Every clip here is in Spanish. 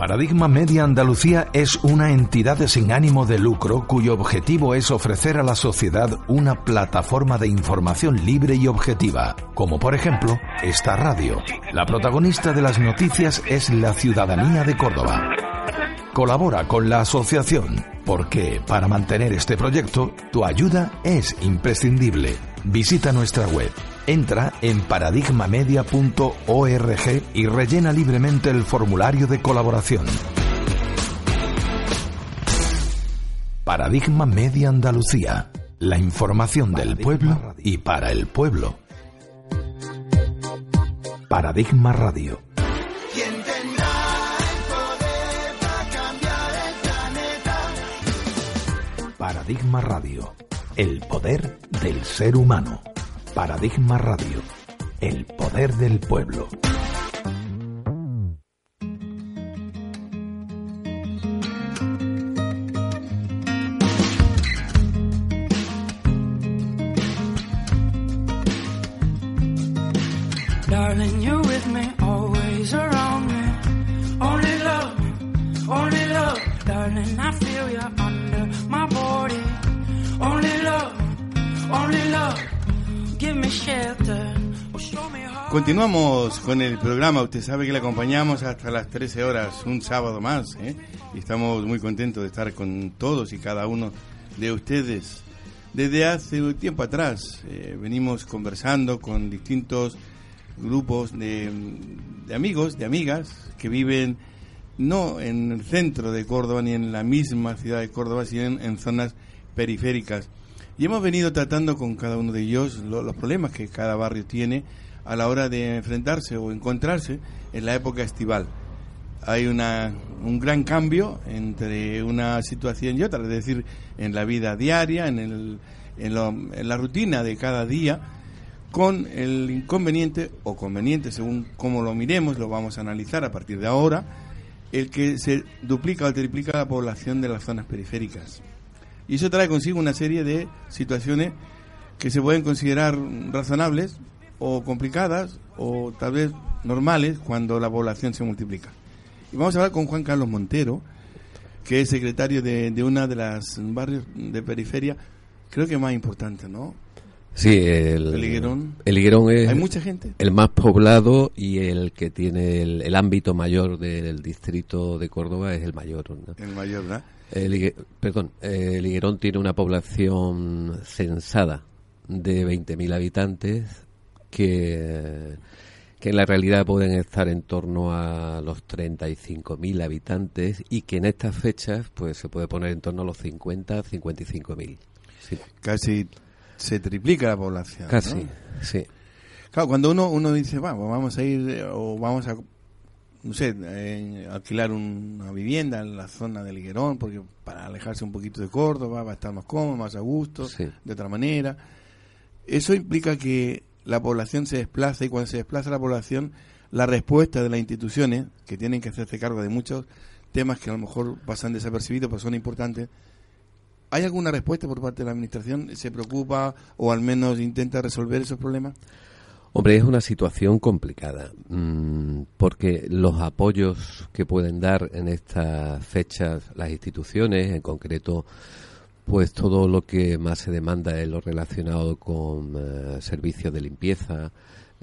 Paradigma Media Andalucía es una entidad sin ánimo de lucro cuyo objetivo es ofrecer a la sociedad una plataforma de información libre y objetiva, como por ejemplo esta radio. La protagonista de las noticias es la ciudadanía de Córdoba. Colabora con la asociación, porque para mantener este proyecto, tu ayuda es imprescindible. Visita nuestra web. Entra en paradigmamedia.org y rellena libremente el formulario de colaboración. Paradigma Media Andalucía. La información del pueblo y para el pueblo. Paradigma Radio. Paradigma Radio. El poder del ser humano. Paradigma Radio, el poder del pueblo. Darling, you're with me, always around me. Only love, darling, I feel you under my body. Only love. Continuamos con el programa. Usted sabe que le acompañamos hasta las 13 horas, un sábado más, y estamos muy contentos de estar con todos y cada uno de ustedes. Desde hace un tiempo atrás venimos conversando con distintos grupos de amigos, de amigas que viven no en el centro de Córdoba ni en la misma ciudad de Córdoba, sino en zonas periféricas. Y hemos venido tratando con cada uno de ellos los problemas que cada barrio tiene a la hora de enfrentarse o encontrarse en la época estival. Hay un gran cambio entre una situación y otra, es decir, en la vida diaria, en la rutina de cada día, con el inconveniente o conveniente, según cómo lo miremos, lo vamos a analizar a partir de ahora, el que se duplica o triplica la población de las zonas periféricas. Y eso trae consigo una serie de situaciones que se pueden considerar razonables o complicadas o tal vez normales cuando la población se multiplica. Y vamos a hablar con Juan Carlos Montero, que es secretario de una de las barrios de periferia, creo que más importante, ¿no? Sí, el Higuerón. El Higuerón es ¿Hay mucha gente? El más poblado y el que tiene el ámbito mayor del distrito de Córdoba es el mayor, ¿no? El mayor, ¿verdad? El Higuerón tiene una población censada de 20.000 habitantes que en la realidad pueden estar en torno a los 35.000 habitantes y que en estas fechas pues se puede poner en torno a los 55.000. Sí. Casi se triplica la población. Casi, ¿no? Sí. Claro, cuando uno dice, vamos a ir o vamos a, no sé, alquilar una vivienda en la zona del Higuerón, porque para alejarse un poquito de Córdoba va a estar más cómodo, más a gusto, sí, de otra manera. Eso implica que la población se desplaza, y cuando se desplaza la población, la respuesta de las instituciones, que tienen que hacerse cargo de muchos temas que a lo mejor pasan desapercibidos, pero son importantes. ¿Hay alguna respuesta por parte de la administración? ¿Se preocupa o al menos intenta resolver esos problemas? Hombre, es una situación complicada, porque los apoyos que pueden dar en estas fechas las instituciones, en concreto, pues todo lo que más se demanda es lo relacionado con servicios de limpieza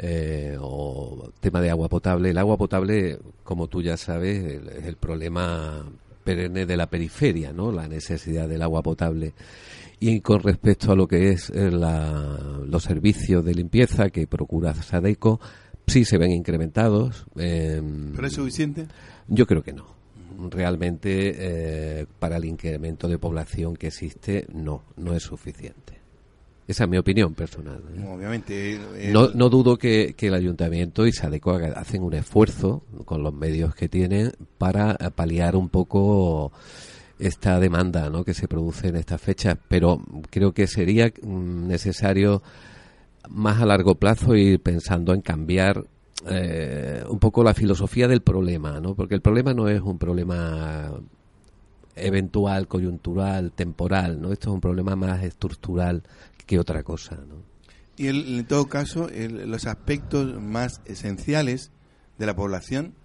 o tema de agua potable. El agua potable, como tú ya sabes, es el problema perenne de la periferia, ¿no? La necesidad del agua potable. Y con respecto a lo que es los servicios de limpieza que procura Sadeco, sí se ven incrementados. ¿Pero es suficiente? Yo creo que no. Realmente, para el incremento de población que existe, no es suficiente. Esa es mi opinión personal. No, obviamente. No dudo que el Ayuntamiento y Sadeco hacen un esfuerzo con los medios que tienen para paliar un poco esta demanda, ¿no?, que se produce en estas fechas, pero creo que sería necesario más a largo plazo ir pensando en cambiar un poco la filosofía del problema, ¿no? Porque el problema no es un problema eventual, coyuntural, temporal, ¿no? Esto es un problema más estructural que otra cosa, ¿no? Y en todo caso, los aspectos más esenciales de la población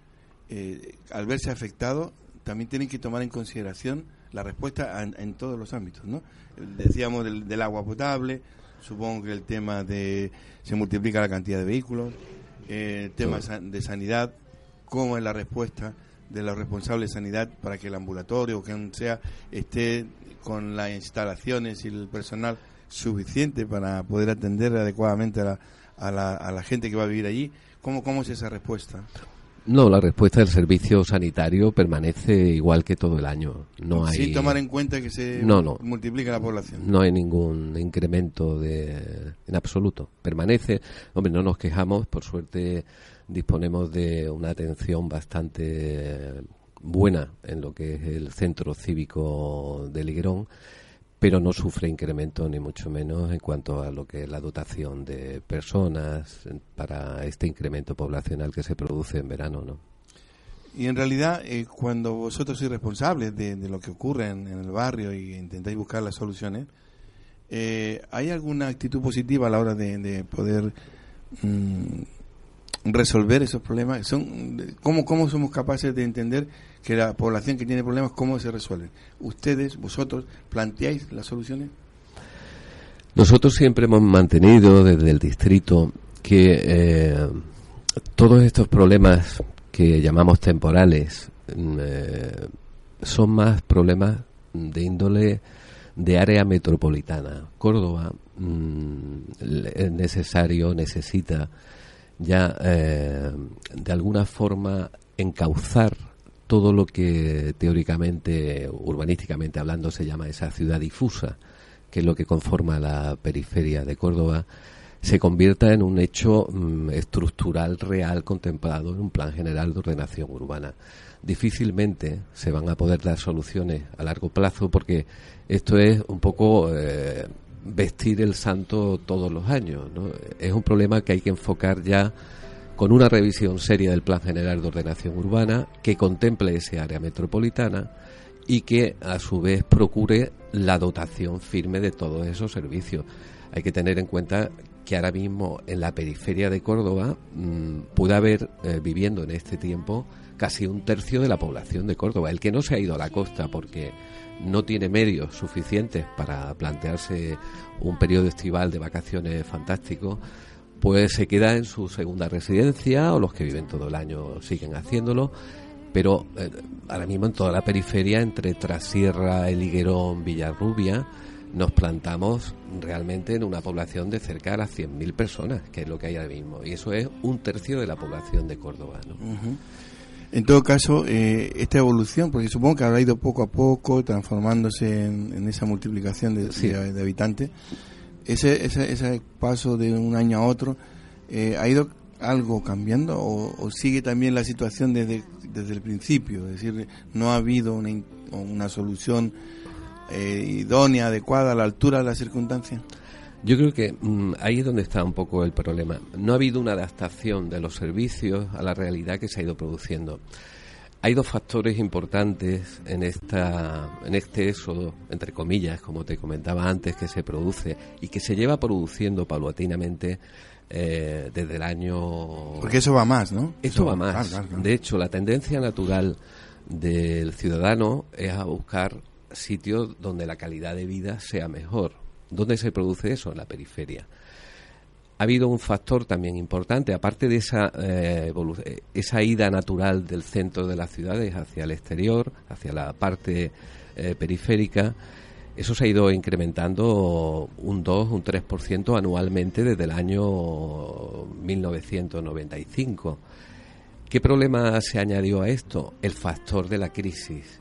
al verse afectados, también tienen que tomar en consideración la respuesta en todos los ámbitos, ¿no? Decíamos del agua potable, supongo que el tema de se multiplica la cantidad de vehículos, temas de sanidad, cómo es la respuesta de los responsables de sanidad para que el ambulatorio o quien sea esté con las instalaciones y el personal suficiente para poder atender adecuadamente a la gente que va a vivir allí. ¿Cómo es esa respuesta? No, la respuesta del servicio sanitario permanece igual que todo el año. No hay, sin tomar en cuenta que se multiplica la población. No hay ningún incremento en absoluto. Permanece. Hombre, no nos quejamos. Por suerte disponemos de una atención bastante buena en lo que es el centro cívico de Liguerón, pero no sufre incremento ni mucho menos en cuanto a lo que es la dotación de personas para este incremento poblacional que se produce en verano, ¿no? Y en realidad, cuando vosotros sois responsables de lo que ocurre en el barrio y intentáis buscar las soluciones, ¿hay alguna actitud positiva a la hora de poder resolver esos problemas? ¿Cómo somos capaces de entender que la población que tiene problemas, cómo se resuelven? ¿Vosotros, planteáis las soluciones? Nosotros siempre hemos mantenido desde el distrito que todos estos problemas que llamamos temporales son más problemas de índole de área metropolitana. Córdoba necesita ya de alguna forma encauzar todo lo que teóricamente, urbanísticamente hablando, se llama esa ciudad difusa, que es lo que conforma la periferia de Córdoba, se convierta en un hecho estructural real contemplado en un plan general de ordenación urbana. Difícilmente se van a poder dar soluciones a largo plazo porque esto es un poco vestir el santo todos los años, ¿no? Es un problema que hay que enfocar ya con una revisión seria del Plan General de Ordenación Urbana que contemple ese área metropolitana y que a su vez procure la dotación firme de todos esos servicios. Hay que tener en cuenta que ahora mismo en la periferia de Córdoba puede haber viviendo en este tiempo casi un tercio de la población de Córdoba. El que no se ha ido a la costa porque no tiene medios suficientes para plantearse un periodo estival de vacaciones fantástico, pues se queda en su segunda residencia, o los que viven todo el año siguen haciéndolo, pero ahora mismo en toda la periferia, entre Trasierra, El Higuerón, Villarrubia, nos plantamos realmente en una población de cerca a las 100.000 personas, que es lo que hay ahora mismo, y eso es un tercio de la población de Córdoba, ¿no? Uh-huh. En todo caso, esta evolución, porque supongo que habrá ido poco a poco transformándose en esa multiplicación de habitantes, ese paso de un año a otro, ¿ha ido algo cambiando o sigue también la situación desde el principio? Es decir, no ha habido una solución idónea, adecuada, a la altura de las circunstancias. Yo creo que ahí es donde está un poco el problema. No ha habido una adaptación de los servicios a la realidad que se ha ido produciendo. Hay dos factores importantes en este éxodo, entre comillas, como te comentaba antes, que se produce y que se lleva produciendo paulatinamente desde el año... Porque eso va más, ¿no? Esto va más. Claro. De hecho, la tendencia natural del ciudadano es a buscar sitios donde la calidad de vida sea mejor. ¿Dónde se produce eso? En la periferia. Ha habido un factor también importante, aparte de esa ida natural del centro de las ciudades hacia el exterior, hacia la parte periférica. Eso se ha ido incrementando un 2, un 3% anualmente desde el año 1995. ¿Qué problema se añadió a esto? El factor de la crisis.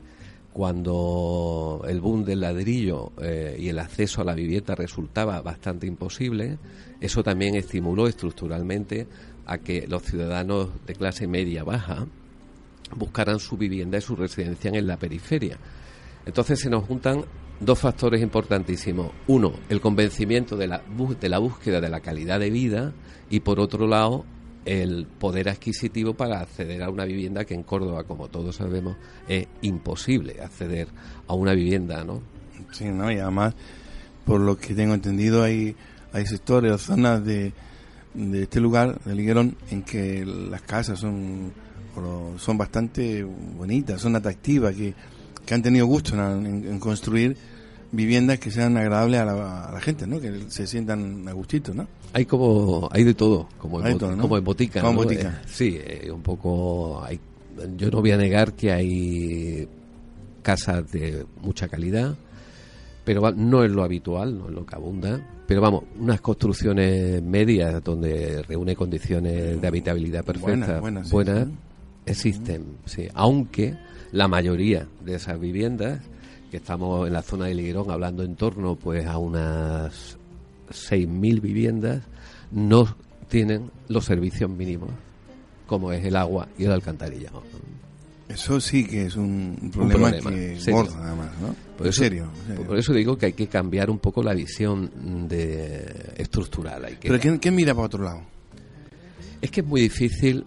Cuando el boom del ladrillo y el acceso a la vivienda resultaba bastante imposible, eso también estimuló estructuralmente a que los ciudadanos de clase media-baja buscaran su vivienda y su residencia en la periferia. Entonces se nos juntan dos factores importantísimos. Uno, el convencimiento de la búsqueda de la calidad de vida y, por otro lado, el poder adquisitivo para acceder a una vivienda que en Córdoba, como todos sabemos, es imposible acceder a una vivienda, ¿no? Sí, ¿no? Y además, por lo que tengo entendido, hay sectores o zonas de este lugar, del Higuerón, en que las casas son son bastante bonitas, son atractivas, que han tenido gusto en construir viviendas que sean agradables a la gente, ¿no? Que se sientan a gustito, ¿no? Hay de todo, como en botica, como ¿no? en botica. Sí, un poco yo no voy a negar que hay casas de mucha calidad, pero no es lo habitual, no es lo que abunda. Pero vamos, unas construcciones medias donde reúne condiciones de habitabilidad perfectas, buenas, existen, sí. Aunque la mayoría de esas viviendas, que estamos en la zona de Liguerón hablando en torno pues a unas 6.000 viviendas, no tienen los servicios mínimos, como es el agua y el alcantarillado. Eso sí que es un problema que gordo, además, ¿no? Por eso digo que hay que cambiar un poco la visión estructural. ¿Pero quién mira para otro lado? Es que es muy difícil,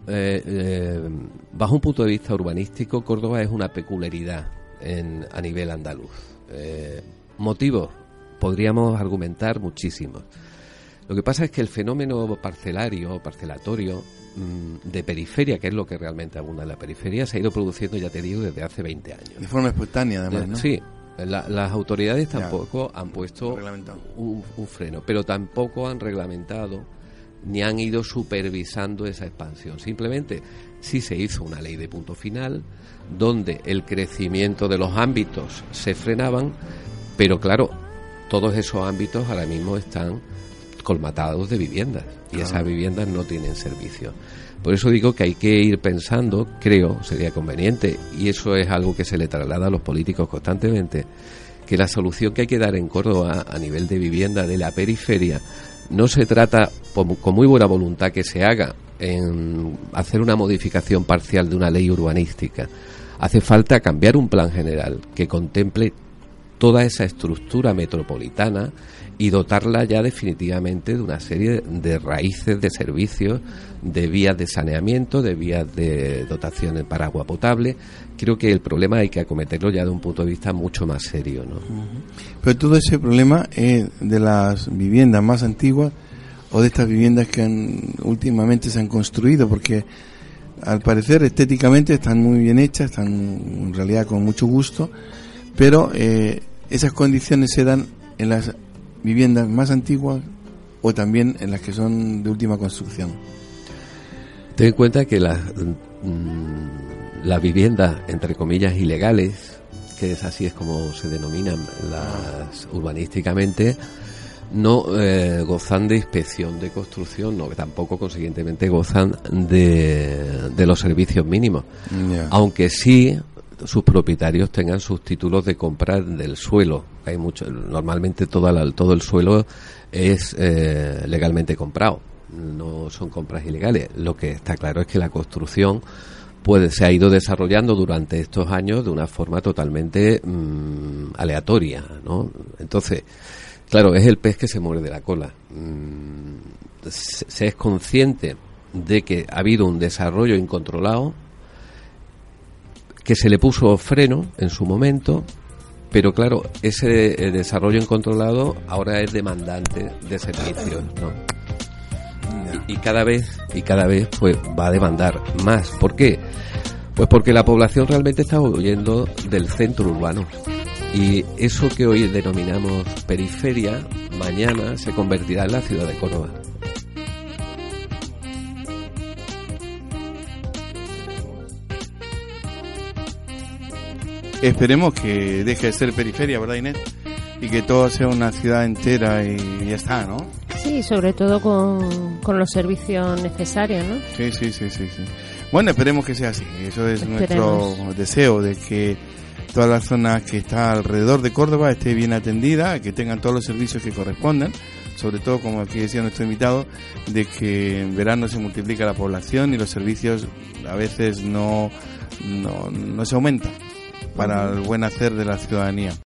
bajo un punto de vista urbanístico, Córdoba es una peculiaridad a nivel andaluz. Motivos, podríamos argumentar muchísimos. Lo que pasa es que el fenómeno parcelatorio de periferia, que es lo que realmente abunda en la periferia, se ha ido produciendo, ya te digo, desde hace 20 años. De forma espontánea, además, ¿no? Sí, las autoridades tampoco han puesto un freno, pero tampoco han reglamentado ni han ido supervisando esa expansión. Simplemente sí se hizo una ley de punto final, donde el crecimiento de los ámbitos se frenaban, pero claro, todos esos ámbitos ahora mismo están colmatados de viviendas y esas viviendas no tienen servicio. Por eso digo que hay que ir pensando, creo, sería conveniente, y eso es algo que se le traslada a los políticos constantemente, que la solución que hay que dar en Córdoba a nivel de vivienda de la periferia no se trata, con muy buena voluntad que se haga, en hacer una modificación parcial de una ley urbanística. Hace falta cambiar un plan general que contemple toda esa estructura metropolitana y dotarla ya definitivamente de una serie de raíces de servicios, de vías de saneamiento, de vías de dotaciones para agua potable. Creo que el problema hay que acometerlo ya de un punto de vista mucho más serio, ¿no? Pero todo ese problema es de las viviendas más antiguas o de estas viviendas que últimamente se han construido, porque al parecer estéticamente están muy bien hechas, están en realidad con mucho gusto, pero esas condiciones se dan en las viviendas más antiguas o también en las que son de última construcción. Ten en cuenta que las viviendas, entre comillas, ilegales, que es así es como se denominan las urbanísticamente, no gozan de inspección de construcción, no, tampoco consiguientemente gozan de los servicios mínimos, aunque sí sus propietarios tengan sus títulos de compra del suelo. Hay normalmente todo el suelo es legalmente comprado, no son compras ilegales. Lo que está claro es que la construcción se ha ido desarrollando durante estos años de una forma totalmente aleatoria, ¿no? Entonces, claro, es el pez que se muerde la cola. Se es consciente de que ha habido un desarrollo incontrolado, que se le puso freno en su momento, pero claro, ese desarrollo incontrolado ahora es demandante de servicios, ¿no? Y cada vez pues va a demandar más. ¿Por qué? Pues porque la población realmente está huyendo del centro urbano, y eso que hoy denominamos periferia mañana se convertirá en la ciudad de Córdoba. Esperemos que deje de ser periferia, ¿verdad, Inés? Y que todo sea una ciudad entera y ya está, ¿no? Sí, sobre todo con los servicios necesarios, ¿no? Sí. Bueno, esperemos que sea así. Eso es nuestro deseo, de que toda la zona que está alrededor de Córdoba esté bien atendida, que tengan todos los servicios que correspondan. Sobre todo, como aquí decía nuestro invitado, de que en verano se multiplica la población y los servicios a veces no se aumentan para el buen hacer de la ciudadanía.